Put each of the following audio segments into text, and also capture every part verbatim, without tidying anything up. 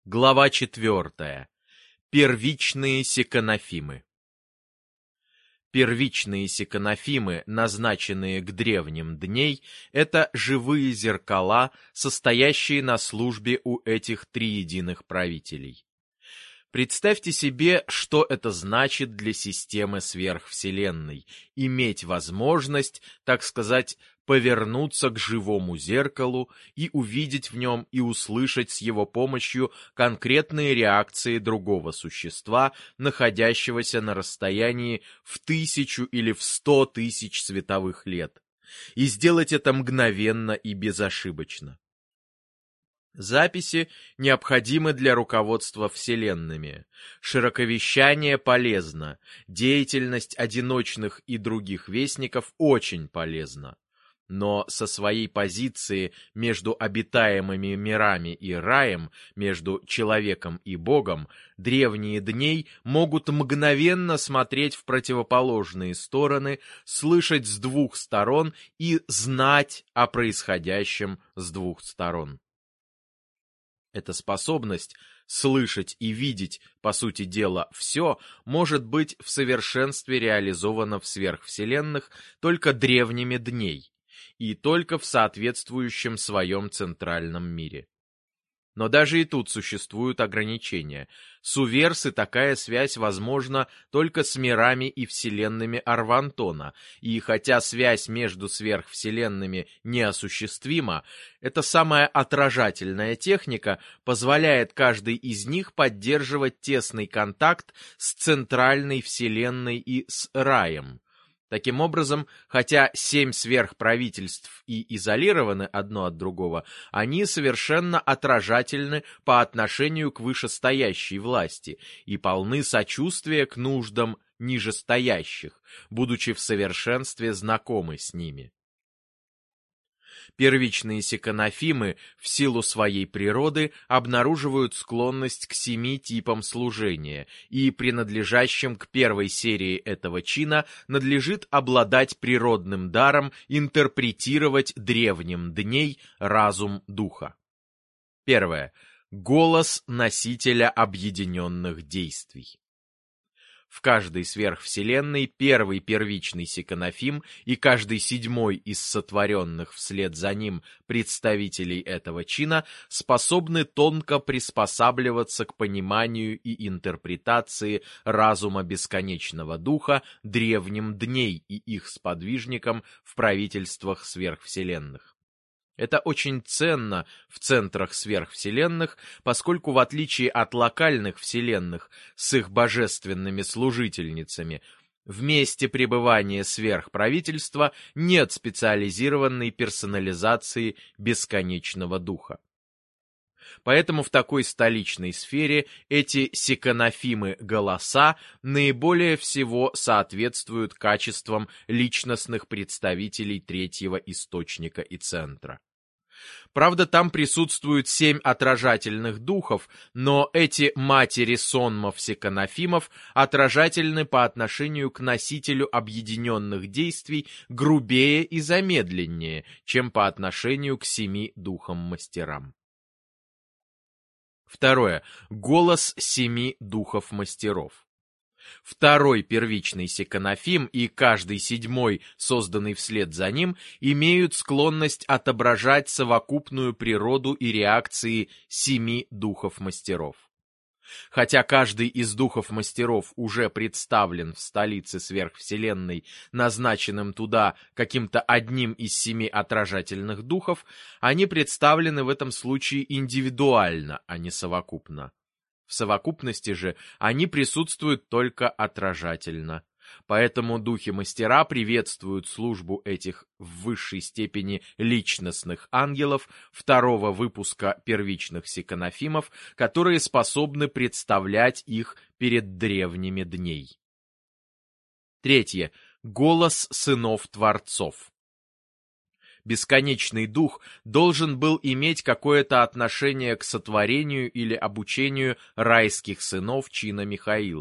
Глава четвертая. Первичные секонофимы. Первичные секонофимы, назначенные к древним дней, это живые зеркала, состоящие на службе у этих триединых правителей. Представьте себе, что это значит для системы сверхвселенной – иметь возможность, так сказать, повернуться к живому зеркалу и увидеть в нем и услышать с его помощью конкретные реакции другого существа, находящегося на расстоянии в тысячу или в сто тысяч световых лет, и сделать это мгновенно и безошибочно. Записи необходимы для руководства вселенными. Широковещание полезно. Деятельность одиночных и других вестников очень полезна. Но со своей позиции между обитаемыми мирами и раем, между человеком и Богом, древние дней могут мгновенно смотреть в противоположные стороны, слышать с двух сторон и знать о происходящем с двух сторон. Эта способность слышать и видеть, по сути дела, все, может быть в совершенстве реализована в сверхвселенных только древними дней и только в соответствующем своем центральном мире. Но даже и тут существуют ограничения. С Уверсы такая связь возможна только с мирами и вселенными Арвантона, и хотя связь между сверхвселенными неосуществима, эта самая отражательная техника позволяет каждой из них поддерживать тесный контакт с центральной вселенной и с раем. Таким образом, хотя семь сверхправительств и изолированы одно от другого, они совершенно отражательны по отношению к вышестоящей власти и полны сочувствия к нуждам нижестоящих, будучи в совершенстве знакомы с ними. Первичные секонофимы в силу своей природы обнаруживают склонность к семи типам служения, и принадлежащим к первой серии этого чина надлежит обладать природным даром интерпретировать древним дней разум духа. Первое. Голос носителя объединенных действий. В каждой сверхвселенной первый первичный секонофим и каждый седьмой из сотворенных вслед за ним представителей этого чина способны тонко приспосабливаться к пониманию и интерпретации разума бесконечного духа древним дней и их сподвижникам в правительствах сверхвселенных. Это очень ценно в центрах сверхвселенных, поскольку в отличие от локальных вселенных с их божественными служительницами, в месте пребывания сверхправительства нет специализированной персонализации бесконечного духа. Поэтому в такой столичной сфере эти секонофимы-голоса наиболее всего соответствуют качествам личностных представителей третьего источника и центра. Правда, там присутствуют семь отражательных духов, но эти матери сонмов-секонофимов отражательны по отношению к носителю объединенных действий грубее и замедленнее, чем по отношению к семи духам-мастерам. Второе. Голос семи духов-мастеров. Второй первичный секонофим и каждый седьмой, созданный вслед за ним, имеют склонность отображать совокупную природу и реакции семи духов-мастеров. Хотя каждый из духов-мастеров уже представлен в столице сверхвселенной, назначенным туда каким-то одним из семи отражательных духов, они представлены в этом случае индивидуально, а не совокупно. В совокупности же они присутствуют только отражательно. Поэтому духи-мастера приветствуют службу этих в высшей степени личностных ангелов второго выпуска первичных секонофимов, которые способны представлять их перед древними дней. Третье. Голос сынов-творцов. Бесконечный дух должен был иметь какое-то отношение к сотворению или обучению райских сынов чина Михаилов.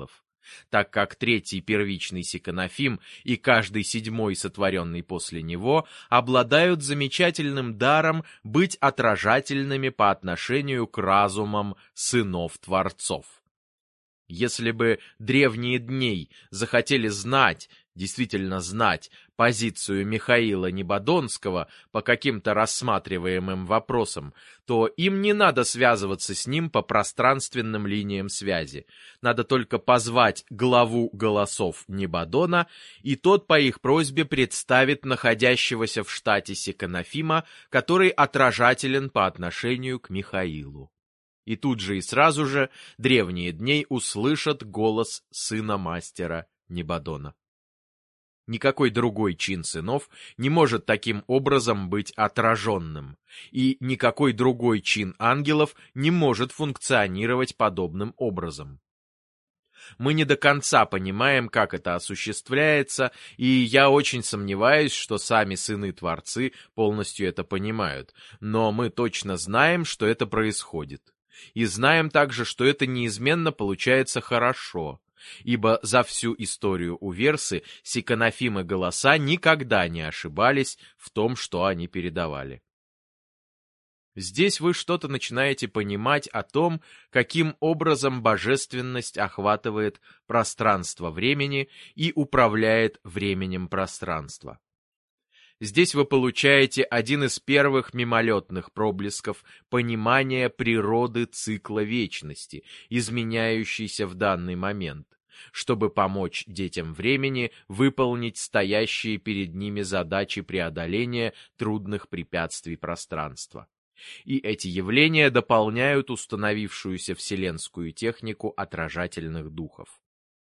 так как третий первичный Секонофим и каждый седьмой, сотворенный после него, обладают замечательным даром быть отражательными по отношению к разумам сынов-творцов. Если бы древние дней захотели знать, действительно знать, позицию Михаила Небодонского по каким-то рассматриваемым вопросам, то им не надо связываться с ним по пространственным линиям связи. Надо только позвать главу голосов Небодона, и тот по их просьбе представит находящегося в штате Секонофима, который отражателен по отношению к Михаилу. И тут же и сразу же древние дней услышат голос сына мастера Небодона. Никакой другой чин сынов не может таким образом быть отраженным, и никакой другой чин ангелов не может функционировать подобным образом. Мы не до конца понимаем, как это осуществляется, и я очень сомневаюсь, что сами сыны-творцы полностью это понимают, но мы точно знаем, что это происходит. И знаем также, что это неизменно получается хорошо, ибо за всю историю Уверсы Секонофим и голоса никогда не ошибались в том, что они передавали. Здесь вы что-то начинаете понимать о том, каким образом божественность охватывает пространство времени и управляет временем пространства. Здесь вы получаете один из первых мимолетных проблесков понимания природы цикла вечности, изменяющейся в данный момент, чтобы помочь детям времени выполнить стоящие перед ними задачи преодоления трудных препятствий пространства. И эти явления дополняют установившуюся вселенскую технику отражательных духов.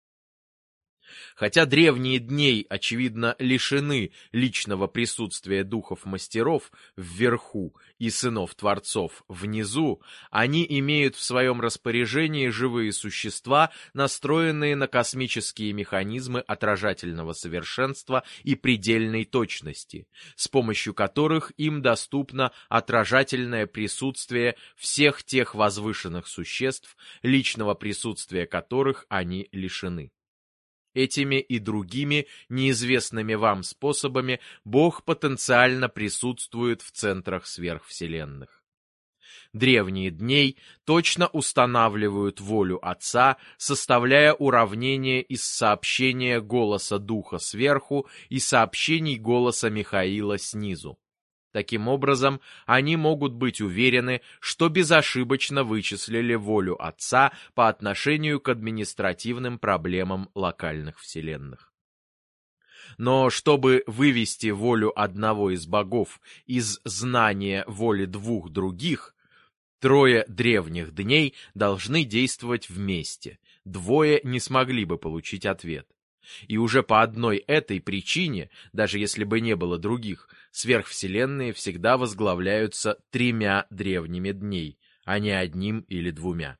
Хотя древние дней, очевидно, лишены личного присутствия духов-мастеров вверху и сынов-творцов внизу, они имеют в своем распоряжении живые существа, настроенные на космические механизмы отражательного совершенства и предельной точности, с помощью которых им доступно отражательное присутствие всех тех возвышенных существ, личного присутствия которых они лишены. Этими и другими неизвестными вам способами Бог потенциально присутствует в центрах сверхвселенных. Древние дней точно устанавливают волю Отца, составляя уравнение из сообщения голоса Духа сверху и сообщений голоса Михаила снизу. Таким образом, они могут быть уверены, что безошибочно вычислили волю Отца по отношению к административным проблемам локальных вселенных. Но чтобы вывести волю одного из богов из знания воли двух других, трое древних дней должны действовать вместе, двое не смогли бы получить ответ. И уже по одной этой причине, даже если бы не было других, сверхвселенные всегда возглавляются тремя древними дней, а не одним или двумя.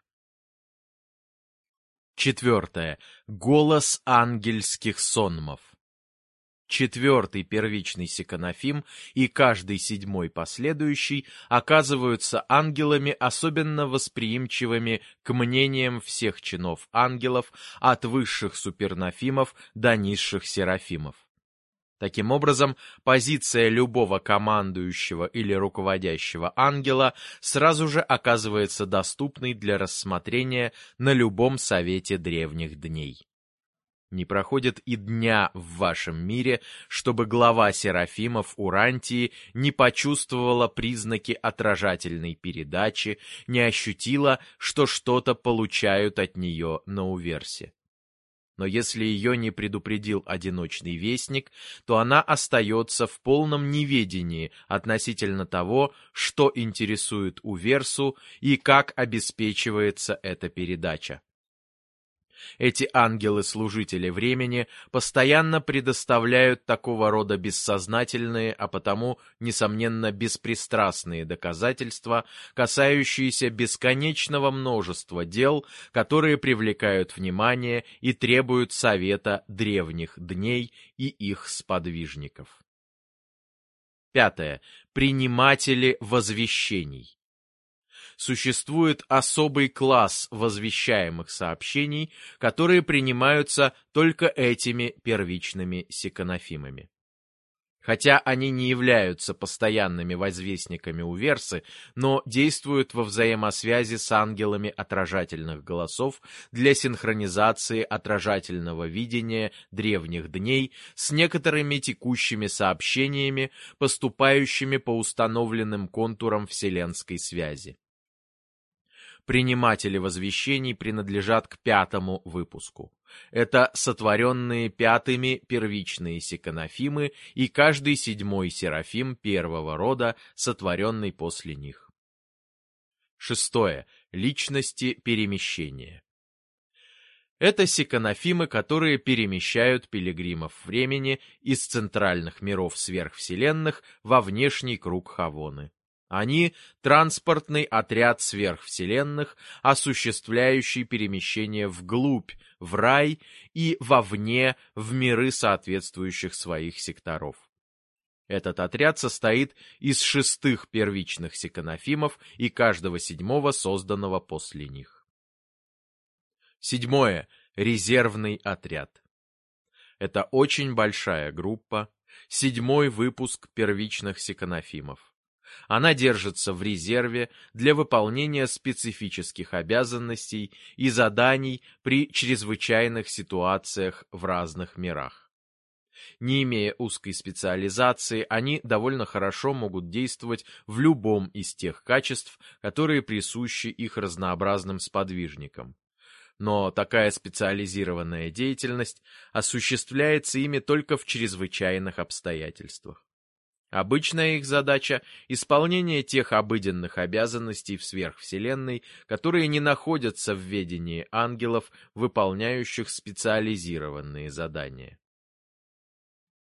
Четвертое. Голос ангельских сонмов. Четвертый первичный Секонофим и каждый седьмой последующий оказываются ангелами, особенно восприимчивыми к мнениям всех чинов ангелов, от высших супернофимов до низших серафимов. Таким образом, позиция любого командующего или руководящего ангела сразу же оказывается доступной для рассмотрения на любом совете древних дней. Не проходит и дня в вашем мире, чтобы глава серафимов Урантии не почувствовала признаки отражательной передачи, не ощутила, что что-то получают от нее на Уверсе. Но если ее не предупредил одиночный вестник, то она остается в полном неведении относительно того, что интересует Уверсу и как обеспечивается эта передача. Эти ангелы-служители времени постоянно предоставляют такого рода бессознательные, а потому, несомненно, беспристрастные доказательства, касающиеся бесконечного множества дел, которые привлекают внимание и требуют совета древних дней и их сподвижников. Пятое. Приниматели возвещений. Существует особый класс возвещаемых сообщений, которые принимаются только этими первичными секонофимами. Хотя они не являются постоянными возвестниками Уверсы, но действуют во взаимосвязи с ангелами отражательных голосов для синхронизации отражательного видения древних дней с некоторыми текущими сообщениями, поступающими по установленным контурам вселенской связи. Приниматели возвещений принадлежат к пятому выпуску. Это сотворенные пятыми первичные секонофимы и каждый седьмой серафим первого рода, сотворенный после них. Шестое. Личности перемещения. Это секонофимы, которые перемещают пилигримов времени из центральных миров сверхвселенных во внешний круг Хавоны. Они — транспортный отряд сверхвселенных, осуществляющий перемещение вглубь, в рай и вовне, в миры соответствующих своих секторов. Этот отряд состоит из шестых первичных секонофимов и каждого седьмого, созданного после них. Седьмое. Резервный отряд. Это очень большая группа, седьмой выпуск первичных секонофимов. Она держится в резерве для выполнения специфических обязанностей и заданий при чрезвычайных ситуациях в разных мирах. Не имея узкой специализации, они довольно хорошо могут действовать в любом из тех качеств, которые присущи их разнообразным сподвижникам. Но такая специализированная деятельность осуществляется ими только в чрезвычайных обстоятельствах. Обычная их задача — исполнение тех обыденных обязанностей в сверхвселенной, которые не находятся в ведении ангелов, выполняющих специализированные задания.